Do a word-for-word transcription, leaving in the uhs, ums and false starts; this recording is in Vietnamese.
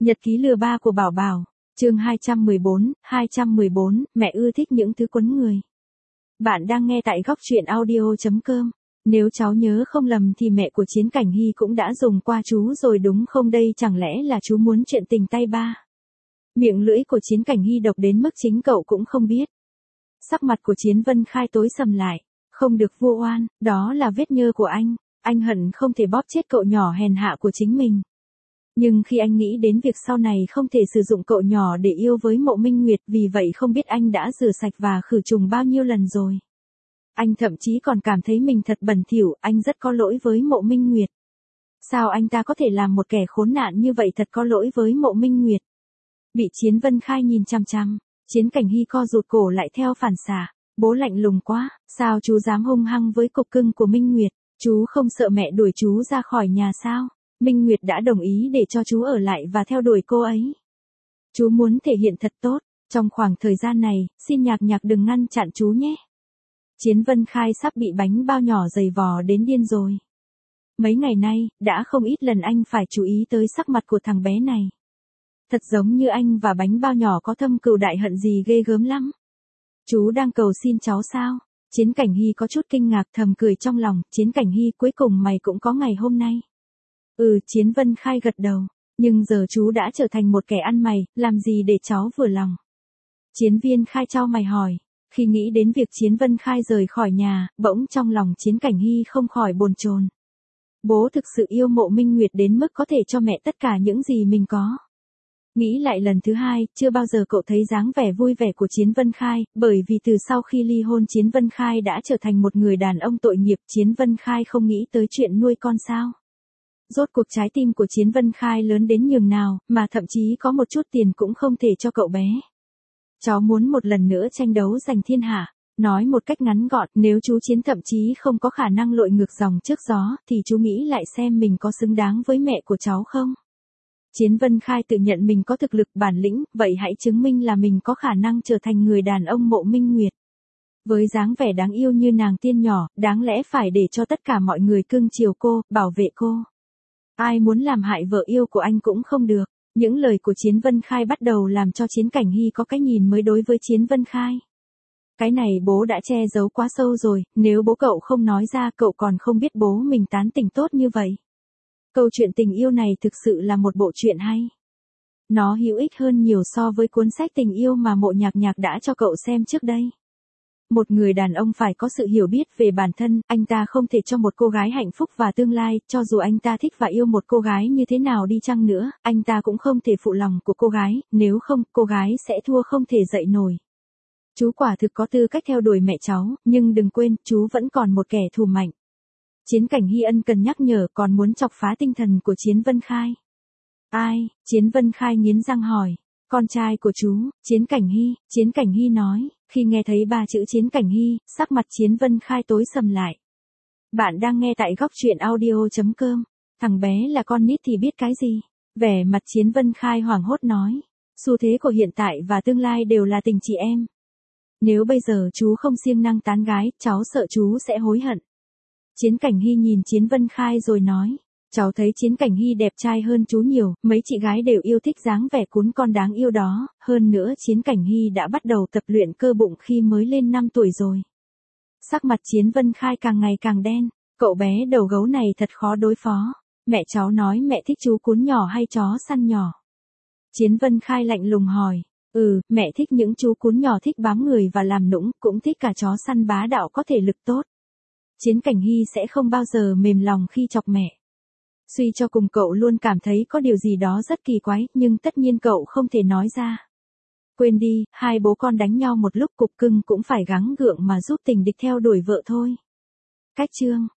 Nhật ký lừa ba của Bảo Bảo, chương hai trăm mười bốn, hai trăm mười bốn, mẹ ưa thích những thứ quấn người. Bạn đang nghe tại góc truyện audio chấm com. Nếu cháu nhớ không lầm thì mẹ của Chiến Cảnh Hy cũng đã dùng qua chú rồi đúng không, đây chẳng lẽ là chú muốn chuyện tình tay ba? Miệng lưỡi của Chiến Cảnh Hy độc đến mức chính cậu cũng không biết. Sắc mặt của Chiến Vân Khai tối sầm lại, không được vu oan, đó là vết nhơ của anh, anh hận không thể bóp chết cậu nhỏ hèn hạ của chính mình. Nhưng khi anh nghĩ đến việc sau này không thể sử dụng cậu nhỏ để yêu với Mộ Minh Nguyệt, vì vậy không biết anh đã rửa sạch và khử trùng bao nhiêu lần rồi. Anh thậm chí còn cảm thấy mình thật bẩn thỉu, anh rất có lỗi với Mộ Minh Nguyệt. Sao anh ta có thể làm một kẻ khốn nạn như vậy, thật có lỗi với Mộ Minh Nguyệt. Bị Chiến Vân Khai nhìn chằm chằm, Chiến Cảnh Hy co rụt cổ lại theo phản xạ, bố lạnh lùng quá, sao chú dám hung hăng với cục cưng của Minh Nguyệt, chú không sợ mẹ đuổi chú ra khỏi nhà sao? Minh Nguyệt đã đồng ý để cho chú ở lại và theo đuổi cô ấy. Chú muốn thể hiện thật tốt, trong khoảng thời gian này, xin Nhạc Nhạc đừng ngăn chặn chú nhé. Chiến Vân Khai sắp bị bánh bao nhỏ giày vò đến điên rồi. Mấy ngày nay, đã không ít lần anh phải chú ý tới sắc mặt của thằng bé này. Thật giống như anh và bánh bao nhỏ có thâm cừu đại hận gì ghê gớm lắm. Chú đang cầu xin cháu sao? Chiến Cảnh Hy có chút kinh ngạc, thầm cười trong lòng, Chiến Cảnh Hy, cuối cùng mày cũng có ngày hôm nay. Ừ, Chiến Vân Khai gật đầu, nhưng giờ chú đã trở thành một kẻ ăn mày, làm gì để cháu vừa lòng? Chiến Viên Khai chau mày hỏi, khi nghĩ đến việc Chiến Vân Khai rời khỏi nhà, bỗng trong lòng Chiến Cảnh Hy không khỏi bồn chồn. Bố thực sự yêu Mộ Minh Nguyệt đến mức có thể cho mẹ tất cả những gì mình có. Nghĩ lại lần thứ hai, chưa bao giờ cậu thấy dáng vẻ vui vẻ của Chiến Vân Khai, bởi vì từ sau khi ly hôn Chiến Vân Khai đã trở thành một người đàn ông tội nghiệp. Chiến Vân Khai không nghĩ tới chuyện nuôi con sao? Rốt cuộc trái tim của Chiến Vân Khai lớn đến nhường nào, mà thậm chí có một chút tiền cũng không thể cho cậu bé. Cháu muốn một lần nữa tranh đấu giành thiên hạ. Nói một cách ngắn gọn, nếu chú Chiến thậm chí không có khả năng lội ngược dòng trước gió, thì chú nghĩ lại xem mình có xứng đáng với mẹ của cháu không? Chiến Vân Khai tự nhận mình có thực lực bản lĩnh, vậy hãy chứng minh là mình có khả năng trở thành người đàn ông Mộ Minh Nguyệt. Với dáng vẻ đáng yêu như nàng tiên nhỏ, đáng lẽ phải để cho tất cả mọi người cưng chiều cô, bảo vệ cô. Ai muốn làm hại vợ yêu của anh cũng không được. Những lời của Chiến Vân Khai bắt đầu làm cho Chiến Cảnh Hy có cái nhìn mới đối với Chiến Vân Khai. Cái này bố đã che giấu quá sâu rồi, nếu bố cậu không nói ra cậu còn không biết bố mình tán tỉnh tốt như vậy. Câu chuyện tình yêu này thực sự là một bộ truyện hay. Nó hữu ích hơn nhiều so với cuốn sách tình yêu mà Mộ Nhạc Nhạc đã cho cậu xem trước đây. Một người đàn ông phải có sự hiểu biết về bản thân, anh ta không thể cho một cô gái hạnh phúc và tương lai, cho dù anh ta thích và yêu một cô gái như thế nào đi chăng nữa, anh ta cũng không thể phụ lòng của cô gái, nếu không, cô gái sẽ thua không thể dậy nổi. Chú quả thực có tư cách theo đuổi mẹ cháu, nhưng đừng quên, chú vẫn còn một kẻ thù mạnh. Chiến Cảnh Hy ân cần nhắc nhở, còn muốn chọc phá tinh thần của Chiến Vân Khai. Ai? Chiến Vân Khai nghiến răng hỏi. Con trai của chú, Chiến Cảnh Hy. Chiến Cảnh Hy nói, khi nghe thấy ba chữ Chiến Cảnh Hy, sắc mặt Chiến Vân Khai tối sầm lại. Bạn đang nghe tại góc truyện audio chấm com. Thằng bé là con nít thì biết cái gì? Vẻ mặt Chiến Vân Khai hoảng hốt nói. Xu thế của hiện tại và tương lai đều là tình chị em. Nếu bây giờ chú không siêng năng tán gái, cháu sợ chú sẽ hối hận. Chiến Cảnh Hy nhìn Chiến Vân Khai rồi nói. Cháu thấy Chiến Cảnh Hy đẹp trai hơn chú nhiều, mấy chị gái đều yêu thích dáng vẻ cuốn con đáng yêu đó, hơn nữa Chiến Cảnh Hy đã bắt đầu tập luyện cơ bụng khi mới lên năm tuổi rồi. Sắc mặt Chiến Vân Khai càng ngày càng đen, cậu bé đầu gấu này thật khó đối phó. Mẹ cháu nói mẹ thích chú cún nhỏ hay chó săn nhỏ? Chiến Vân Khai lạnh lùng hỏi. Ừ, mẹ thích những chú cún nhỏ thích bám người và làm nũng, cũng thích cả chó săn bá đạo có thể lực tốt. Chiến Cảnh Hy sẽ không bao giờ mềm lòng khi chọc mẹ. Suy cho cùng cậu luôn cảm thấy có điều gì đó rất kỳ quái, nhưng tất nhiên cậu không thể nói ra. Quên đi, hai bố con đánh nhau một lúc, cục cưng cũng phải gắng gượng mà giúp tình địch theo đuổi vợ thôi. Cách chương